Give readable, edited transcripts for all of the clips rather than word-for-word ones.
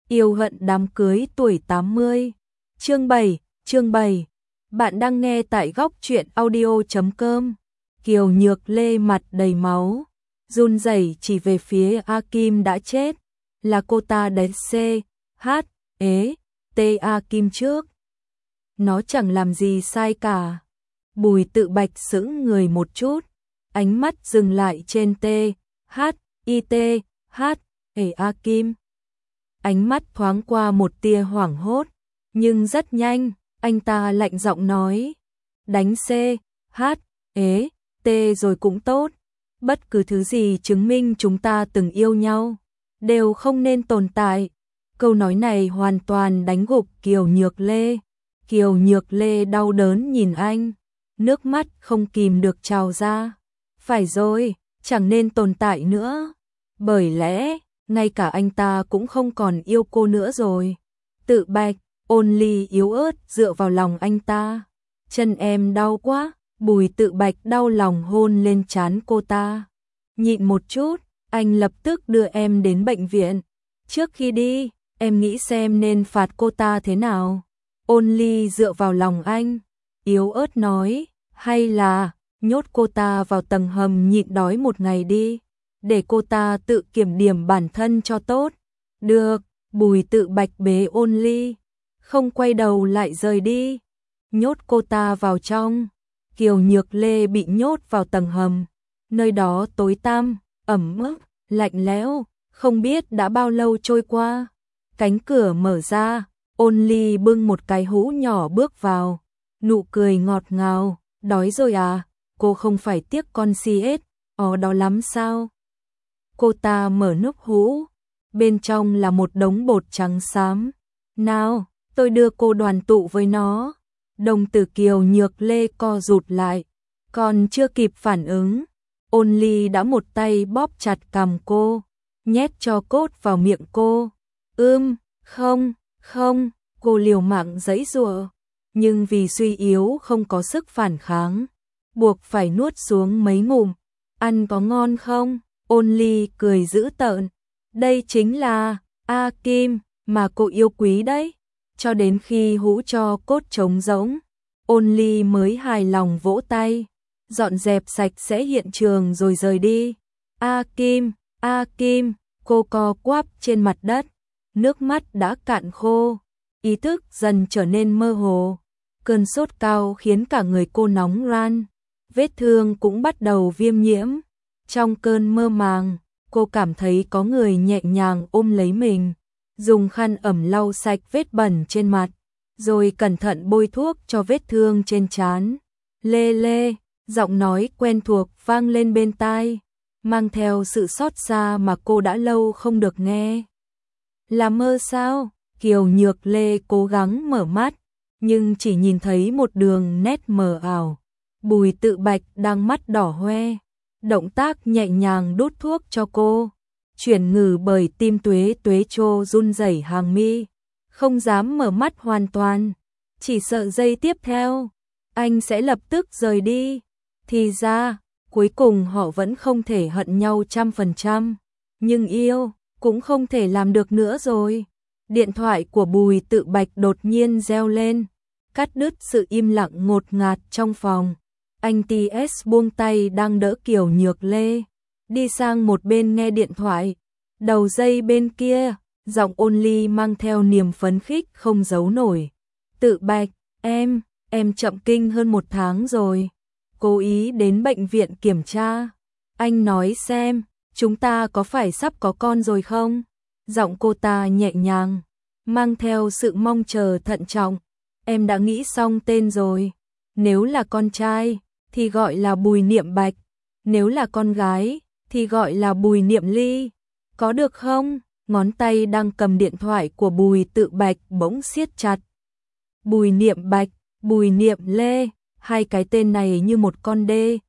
Yêu hận đám cưới tuổi 80. Chương 7. Bạn đang nghe tại góc truyện audio.com. Kiều Nhược Lê mặt đầy máu, run rẩy chỉ về phía A Kim đã chết, là cô ta đánh A Kim trước. Nó chẳng làm gì sai cả. Bùi Tự Bạch sững người một chút, ánh mắt dừng lại trên A Kim. Ánh mắt thoáng qua một tia hoảng hốt, nhưng rất nhanh, anh ta lạnh giọng nói, đánh rồi cũng tốt, bất cứ thứ gì chứng minh chúng ta từng yêu nhau, đều không nên tồn tại. Câu nói này hoàn toàn đánh gục Kiều Nhược Lê. Kiều Nhược Lê đau đớn nhìn anh, nước mắt không kìm được trào ra. Phải rồi, chẳng nên tồn tại nữa, bởi lẽ ngay cả anh ta cũng không còn yêu cô nữa rồi. Tự Bạch, Ôn Ly yếu ớt dựa vào lòng anh ta. Chân em đau quá. Bùi Tự Bạch đau lòng hôn lên trán cô ta. Nhịn một chút, anh lập tức đưa em đến bệnh viện. Trước khi đi, em nghĩ xem nên phạt cô ta thế nào. Ôn Ly dựa vào lòng anh, yếu ớt nói, hay là nhốt cô ta vào tầng hầm nhịn đói một ngày đi, để cô ta tự kiểm điểm bản thân cho tốt. Được. Bùi Tự Bạch bế Ôn Ly, không quay đầu lại rời đi. Nhốt cô ta vào trong. Kiều Nhược Lê bị nhốt vào tầng hầm, nơi đó tối tăm, ẩm ướt, lạnh lẽo, không biết đã bao lâu trôi qua. Cánh cửa mở ra, Ôn Ly bưng một cái hũ nhỏ bước vào, nụ cười ngọt ngào, đói rồi à, cô không phải tiếc con CS, đó lắm sao? Cô ta mở nắp hũ, bên trong là một đống bột trắng xám. Nào, tôi đưa cô đoàn tụ với nó. Đồng tử Kiều Nhược Lê co rụt lại, còn chưa kịp phản ứng, Ôn Ly đã một tay bóp chặt cằm cô, nhét cho cốt vào miệng cô. Không, cô liều mạng giãy giụa, nhưng vì suy yếu không có sức phản kháng, buộc phải nuốt xuống mấy ngụm. Ăn có ngon không? Ôn Ly cười dữ tợn. Đây chính là A Kim mà cô yêu quý đấy. Cho đến khi hũ cho cốt trống rỗng, Ôn Ly mới hài lòng vỗ tay, dọn dẹp sạch sẽ hiện trường rồi rời đi. A Kim, cô co quắp trên mặt đất, nước mắt đã cạn khô, ý thức dần trở nên mơ hồ. Cơn sốt cao khiến cả người cô nóng ran, vết thương cũng bắt đầu viêm nhiễm. Trong cơn mơ màng, cô cảm thấy có người nhẹ nhàng ôm lấy mình, dùng khăn ẩm lau sạch vết bẩn trên mặt, rồi cẩn thận bôi thuốc cho vết thương trên trán. Lê, giọng nói quen thuộc vang lên bên tai, mang theo sự xót xa mà cô đã lâu không được nghe. Là mơ sao? Kiều Nhược Lê cố gắng mở mắt, nhưng chỉ nhìn thấy một đường nét mờ ảo. Bùi Tự Bạch đang mắt đỏ hoe, động tác nhẹ nhàng đút thuốc cho cô. Chuyển ngừ bởi tim Tuế Trô run rẩy hàng mi, không dám mở mắt hoàn toàn, chỉ sợ giây tiếp theo, anh sẽ lập tức rời đi. Thì ra, cuối cùng họ vẫn không thể hận nhau 100%, nhưng yêu, cũng không thể làm được nữa rồi. Điện thoại của Bùi Tự Bạch đột nhiên reo lên, cắt đứt sự im lặng ngột ngạt trong phòng. Anh TS buông tay đang đỡ Kiều Nhược Lê, đi sang một bên nghe điện thoại. Đầu dây bên kia, giọng Ôn Ly mang theo niềm phấn khích không giấu nổi. Tự Bạch, em chậm kinh hơn 1 tháng rồi. Cố ý đến bệnh viện kiểm tra. Anh nói xem, chúng ta có phải sắp có con rồi không? Giọng cô ta nhẹ nhàng, mang theo sự mong chờ thận trọng. Em đã nghĩ xong tên rồi. Nếu là con trai, thì gọi là Bùi Niệm Bạch. Nếu là con gái, thì gọi là Bùi Niệm Ly. Có được không? Ngón tay đang cầm điện thoại của Bùi Tự Bạch bỗng siết chặt. Bùi Niệm Bạch, Bùi Niệm Lê, hai cái tên này như một con đê.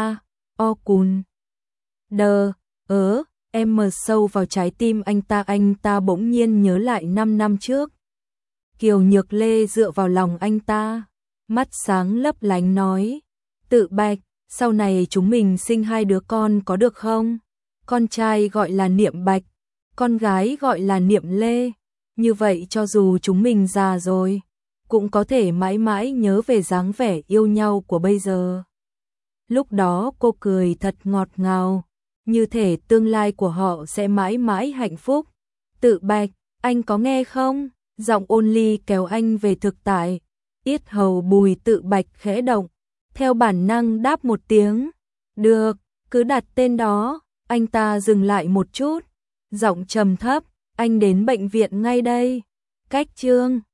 Cùn. Em mờ sâu vào trái tim anh ta bỗng nhiên nhớ lại 5 năm trước. Kiều Nhược Lê dựa vào lòng anh ta, mắt sáng lấp lánh nói, Tự Bạch, sau này chúng mình sinh 2 đứa con có được không? Con trai gọi là Niệm Bạch, con gái gọi là Niệm Lê. như vậy cho dù chúng mình già rồi, cũng có thể mãi mãi nhớ về dáng vẻ yêu nhau của bây giờ. Lúc đó cô cười thật ngọt ngào, như thể tương lai của họ sẽ mãi mãi hạnh phúc. Tự Bạch, anh có nghe không? Giọng Ôn Ly kéo anh về thực tại. Yết hầu Bùi Tự Bạch khẽ động, theo bản năng đáp một tiếng. Được, cứ đặt tên đó. Anh ta dừng lại một chút, giọng trầm thấp, anh đến bệnh viện ngay đây. Cách Chương